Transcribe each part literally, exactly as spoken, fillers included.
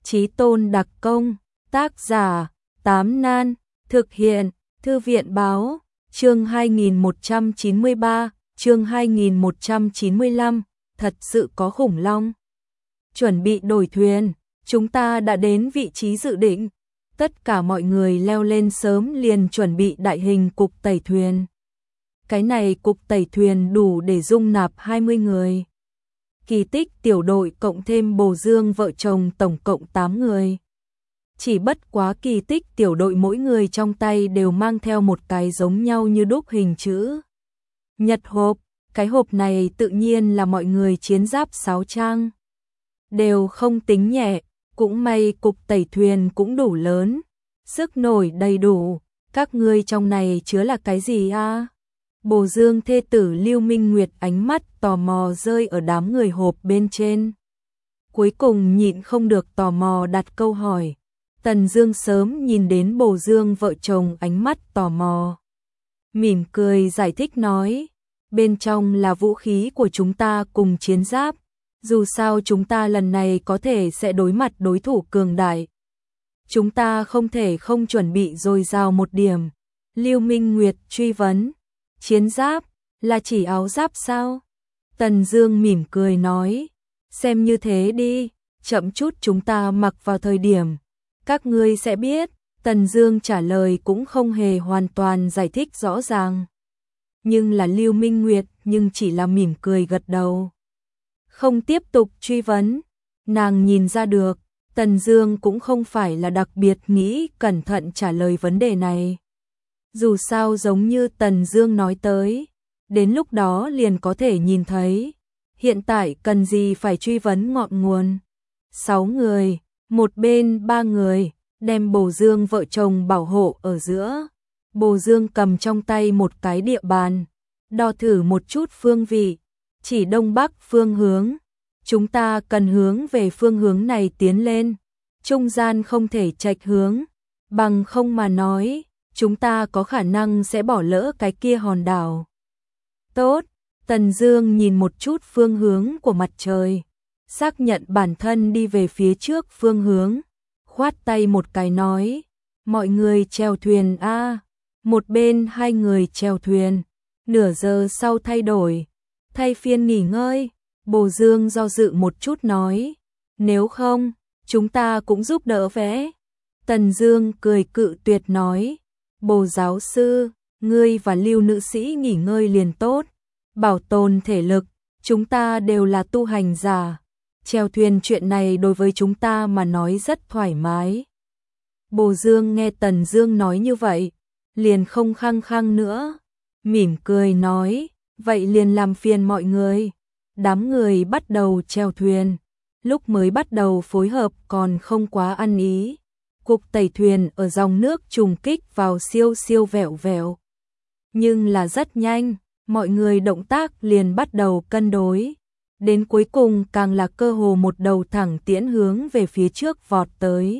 Chí Tôn đặc công, tác giả, Tám Nan, thực hiện, Thư viện báo, chương hai nghìn một trăm chín mươi ba, chương hai nghìn một trăm chín mươi lăm, thật sự có khủng long. Chuẩn bị đổi thuyền, chúng ta đã đến vị trí dự định. Tất cả mọi người leo lên sớm liền chuẩn bị đại hình cục tẩy thuyền. Cái này cục tẩy thuyền đủ để dung nạp hai mươi người. Kỳ tích tiểu đội cộng thêm Bồ Dương vợ chồng tổng cộng tám người. Chỉ bất quá kỳ tích tiểu đội mỗi người trong tay đều mang theo một cái giống nhau như đúc hình chữ nhật hộp. Cái hộp này tự nhiên là mọi người chiến giáp sáo trang. Đều không tính nhẹ, cũng may cục tẩy thuyền cũng đủ lớn. Sức nổi đầy đủ, các ngươi trong này chứa là cái gì a? Bồ Dương thê tử Lưu Minh Nguyệt ánh mắt tò mò rơi ở đám người hộp bên trên. Cuối cùng nhịn không được tò mò đặt câu hỏi. Tần Dương sớm nhìn đến Bồ Dương vợ chồng ánh mắt tò mò. Mỉm cười giải thích nói, bên trong là vũ khí của chúng ta cùng chiến giáp. Dù sao chúng ta lần này có thể sẽ đối mặt đối thủ cường đại. Chúng ta không thể không chuẩn bị dồi dào một điểm. Lưu Minh Nguyệt truy vấn, chiến giáp là chỉ áo giáp sao? Tần Dương mỉm cười nói, xem như thế đi, chậm chút chúng ta mặc vào thời điểm các ngươi sẽ biết. Tần Dương trả lời cũng không hề hoàn toàn giải thích rõ ràng. Nhưng là Lưu Minh Nguyệt nhưng chỉ là mỉm cười gật đầu. Không tiếp tục truy vấn, nàng nhìn ra được, Tần Dương cũng không phải là đặc biệt nghĩ cẩn thận trả lời vấn đề này. Dù sao giống như Tần Dương nói tới, đến lúc đó liền có thể nhìn thấy, hiện tại cần gì phải truy vấn ngọn nguồn. Sáu người, một bên ba người, đem Bồ Dương vợ chồng bảo hộ ở giữa. Bồ Dương cầm trong tay một cái địa bàn, đo thử một chút phương vị, chỉ đông bắc phương hướng. Chúng ta cần hướng về phương hướng này tiến lên, trung gian không thể chệch hướng, bằng không mà nói, chúng ta có khả năng sẽ bỏ lỡ cái kia hòn đảo. Tốt, Tần Dương nhìn một chút phương hướng của mặt trời, xác nhận bản thân đi về phía trước phương hướng, khoát tay một cái nói, mọi người chèo thuyền a. Một bên hai người chèo thuyền, nửa giờ sau thay đổi, thay phiên nghỉ ngơi. Bồ Dương do dự một chút nói, nếu không, chúng ta cũng giúp đỡ vẽ. Tần Dương cười cự tuyệt nói, Bồ giáo sư, ngươi và Lưu nữ sĩ nghỉ ngơi liền tốt, bảo tồn thể lực, chúng ta đều là tu hành giả, chèo thuyền chuyện này đối với chúng ta mà nói rất thoải mái. Bồ Dương nghe Tần Dương nói như vậy, liền không khăng khăng nữa, mỉm cười nói, vậy liền làm phiền mọi người. Đám người bắt đầu chèo thuyền, lúc mới bắt đầu phối hợp còn không quá ăn ý. Cục tẩy thuyền ở dòng nước trùng kích vào siêu siêu vẹo vẹo. Nhưng là rất nhanh, mọi người động tác liền bắt đầu cân đối. Đến cuối cùng càng là cơ hồ một đầu thẳng tiễn hướng về phía trước vọt tới.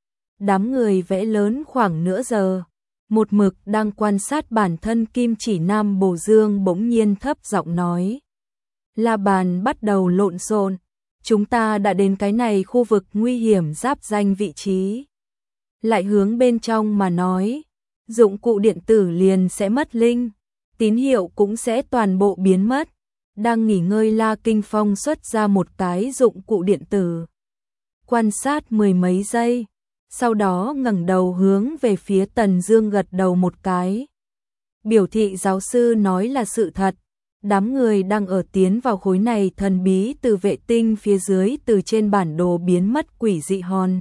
Đám người vẽ lớn khoảng nửa giờ. Một mực đang quan sát bản thân Kim Chỉ Nam Bồ Dương bỗng nhiên thấp giọng nói. La bàn bắt đầu lộn xộn, chúng ta đã đến cái này khu vực nguy hiểm giáp danh vị trí. Lại hướng bên trong mà nói, dụng cụ điện tử liền sẽ mất linh, tín hiệu cũng sẽ toàn bộ biến mất. Đang nghỉ ngơi La Kinh Phong xuất ra một cái dụng cụ điện tử, quan sát mười mấy giây, sau đó ngẩng đầu hướng về phía Tần Dương gật đầu một cái. Biểu thị giáo sư nói là sự thật. Đám người đang ở tiến vào khối này thần bí từ vệ tinh phía dưới từ trên bản đồ biến mất quỷ dị hòn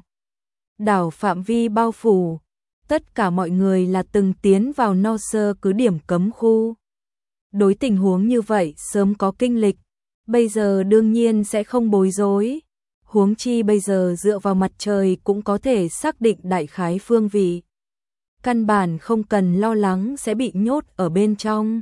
đảo phạm vi bao phủ. Tất cả mọi người là từng tiến vào no sơ cứ điểm cấm khu. Đối tình huống như vậy sớm có kinh lịch, bây giờ đương nhiên sẽ không bối rối. Huống chi bây giờ dựa vào mặt trời cũng có thể xác định đại khái phương vị. Căn bản không cần lo lắng sẽ bị nhốt ở bên trong.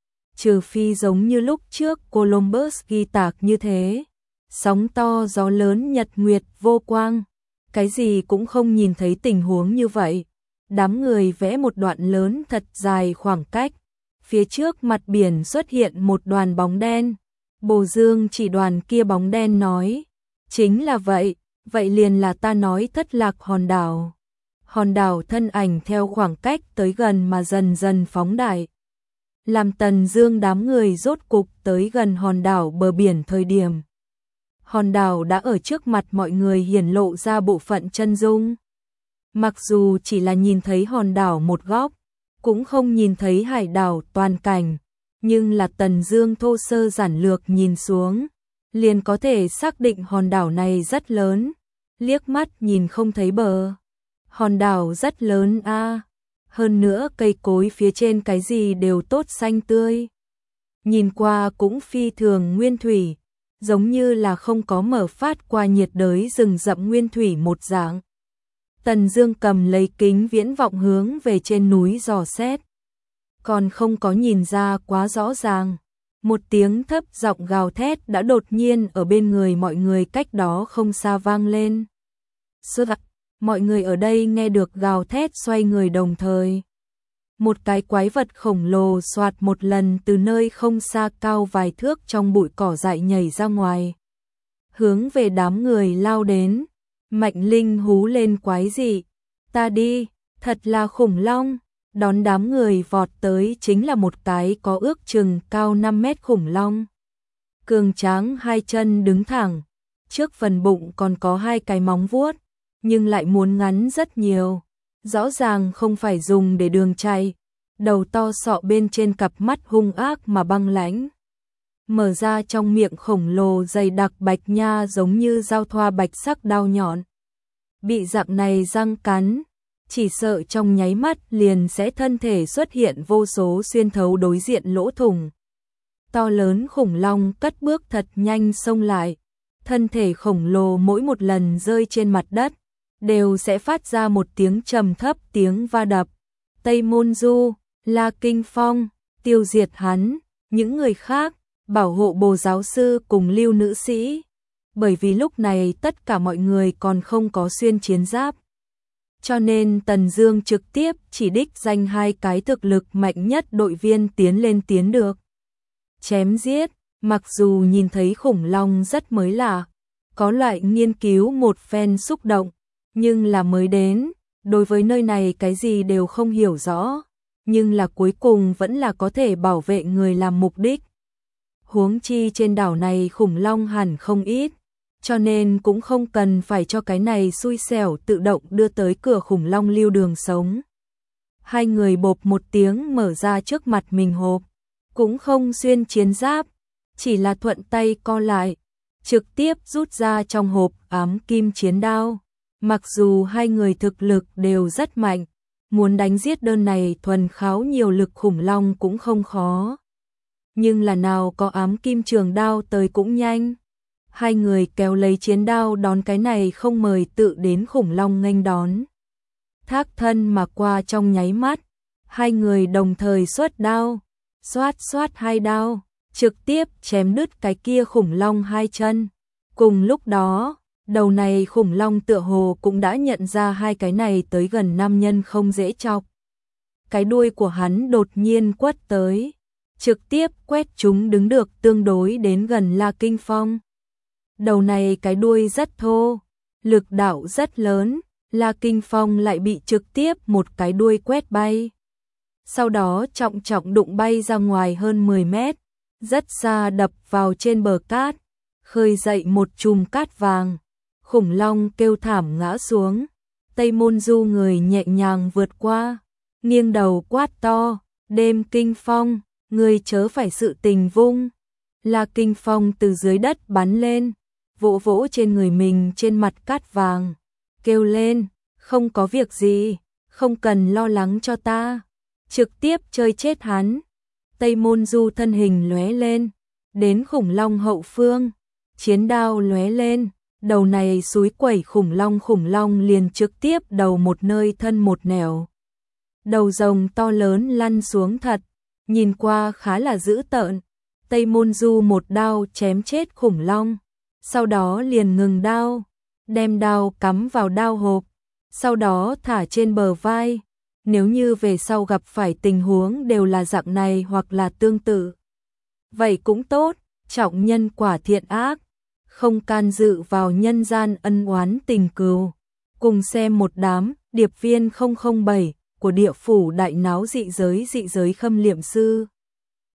Trừ phi giống như lúc trước Columbus ghi tạc như thế, sóng to gió lớn nhật nguyệt vô quang, cái gì cũng không nhìn thấy tình huống như vậy. Đám người vẽ một đoạn lớn thật dài khoảng cách, phía trước mặt biển xuất hiện một đoàn bóng đen. Bồ Dương chỉ đoàn kia bóng đen nói, chính là vậy, vậy liền là ta nói thất lạc hòn đảo. Hòn đảo thân ảnh theo khoảng cách tới gần mà dần dần phóng đại. Làm Tần Dương đám người rốt cục tới gần hòn đảo bờ biển thời điểm. Hòn đảo đã ở trước mặt mọi người hiển lộ ra bộ phận chân dung. Mặc dù chỉ là nhìn thấy hòn đảo một góc, cũng không nhìn thấy hải đảo toàn cảnh, nhưng là Tần Dương thô sơ giản lược nhìn xuống, liền có thể xác định hòn đảo này rất lớn, liếc mắt nhìn không thấy bờ. Hòn đảo rất lớn a, à. Hơn nữa cây cối phía trên cái gì đều tốt xanh tươi. Nhìn qua cũng phi thường nguyên thủy, giống như là không có mở phát qua nhiệt đới rừng rậm nguyên thủy một dạng. Tần Dương cầm lấy kính viễn vọng hướng về trên núi dò xét. Còn không có nhìn ra quá rõ ràng. Một tiếng thấp giọng gào thét đã đột nhiên ở bên người mọi người cách đó không xa vang lên. Sốt ạ, mọi người ở đây nghe được gào thét xoay người đồng thời. Một cái quái vật khổng lồ xoạt một lần từ nơi không xa cao vài thước trong bụi cỏ dại nhảy ra ngoài. Hướng về đám người lao đến. Mạnh Linh hú lên quái dị. Ta đi, thật là khủng long. Đón đám người vọt tới chính là một cái có ước chừng cao năm mét khủng long. Cường tráng hai chân đứng thẳng. Trước phần bụng còn có hai cái móng vuốt, nhưng lại muốn ngắn rất nhiều. Rõ ràng không phải dùng để đường chạy. Đầu to sọ bên trên cặp mắt hung ác mà băng lãnh. Mở ra trong miệng khổng lồ dày đặc bạch nha giống như dao thoa bạch sắc đao nhọn. Bị dạng này răng cắn, chỉ sợ trong nháy mắt liền sẽ thân thể xuất hiện vô số xuyên thấu đối diện lỗ thủng. To lớn khủng long cất bước thật nhanh xông lại, thân thể khổng lồ mỗi một lần rơi trên mặt đất, đều sẽ phát ra một tiếng trầm thấp tiếng va đập. Tây Môn Du, La Kinh Phong, tiêu diệt hắn, những người khác, bảo hộ Bồ giáo sư cùng Lưu nữ sĩ. Bởi vì lúc này tất cả mọi người còn không có xuyên chiến giáp. Cho nên Tần Dương trực tiếp chỉ đích danh hai cái thực lực mạnh nhất đội viên tiến lên tiến được. Chém giết, mặc dù nhìn thấy khủng long rất mới lạ, có loại nghiên cứu một phen xúc động, nhưng là mới đến, đối với nơi này cái gì đều không hiểu rõ, nhưng là cuối cùng vẫn là có thể bảo vệ người làm mục đích. Huống chi trên đảo này khủng long hẳn không ít, cho nên cũng không cần phải cho cái này xui xẻo tự động đưa tới cửa khủng long lưu đường sống. Hai người bộp một tiếng mở ra trước mặt mình hộp, cũng không xuyên chiến giáp, chỉ là thuận tay co lại, trực tiếp rút ra trong hộp ám kim chiến đao. Mặc dù hai người thực lực đều rất mạnh, muốn đánh giết đơn này thuần kháo nhiều lực khủng long cũng không khó. Nhưng là nào có ám kim trường đao tới cũng nhanh. Hai người kéo lấy chiến đao đón cái này không mời tự đến khủng long nghênh đón. Thác thân mà qua trong nháy mắt, hai người đồng thời xuất đao, xoát xoát hai đao, trực tiếp chém đứt cái kia khủng long hai chân. Cùng lúc đó, đầu này khủng long tựa hồ cũng đã nhận ra hai cái này tới gần nam nhân không dễ chọc. Cái đuôi của hắn đột nhiên quất tới, trực tiếp quét chúng đứng được tương đối đến gần La Kinh Phong. Đầu này cái đuôi rất thô, lực đạo rất lớn, La Kinh Phong lại bị trực tiếp một cái đuôi quét bay. Sau đó trọng trọng đụng bay ra ngoài hơn mười mét, rất xa đập vào trên bờ cát, khơi dậy một chùm cát vàng. Khủng long kêu thảm ngã xuống, Tây Môn Du người nhẹ nhàng vượt qua, nghiêng đầu quát to, Đêm Kinh Phong, người chớ phải sự tình vung. La Kinh Phong từ dưới đất bắn lên, vỗ vỗ trên người mình trên mặt cát vàng, kêu lên, không có việc gì, không cần lo lắng cho ta, trực tiếp chơi chết hắn. Tây Môn Du thân hình lóe lên, đến khủng long hậu phương, chiến đao lóe lên, đầu này xúi quẩy khủng long khủng long liền trực tiếp đầu một nơi thân một nẻo. Đầu rồng to lớn lăn xuống thật, nhìn qua khá là dữ tợn. Tây Môn Du một đao chém chết khủng long, sau đó liền ngừng đao, đem đao cắm vào đao hộp, sau đó thả trên bờ vai. Nếu như về sau gặp phải tình huống đều là dạng này hoặc là tương tự, vậy cũng tốt, trọng nhân quả thiện ác, không can dự vào nhân gian ân oán tình cừu. Cùng xem một đám điệp viên không không bảy của địa phủ đại náo dị giới dị giới khâm liệm sư.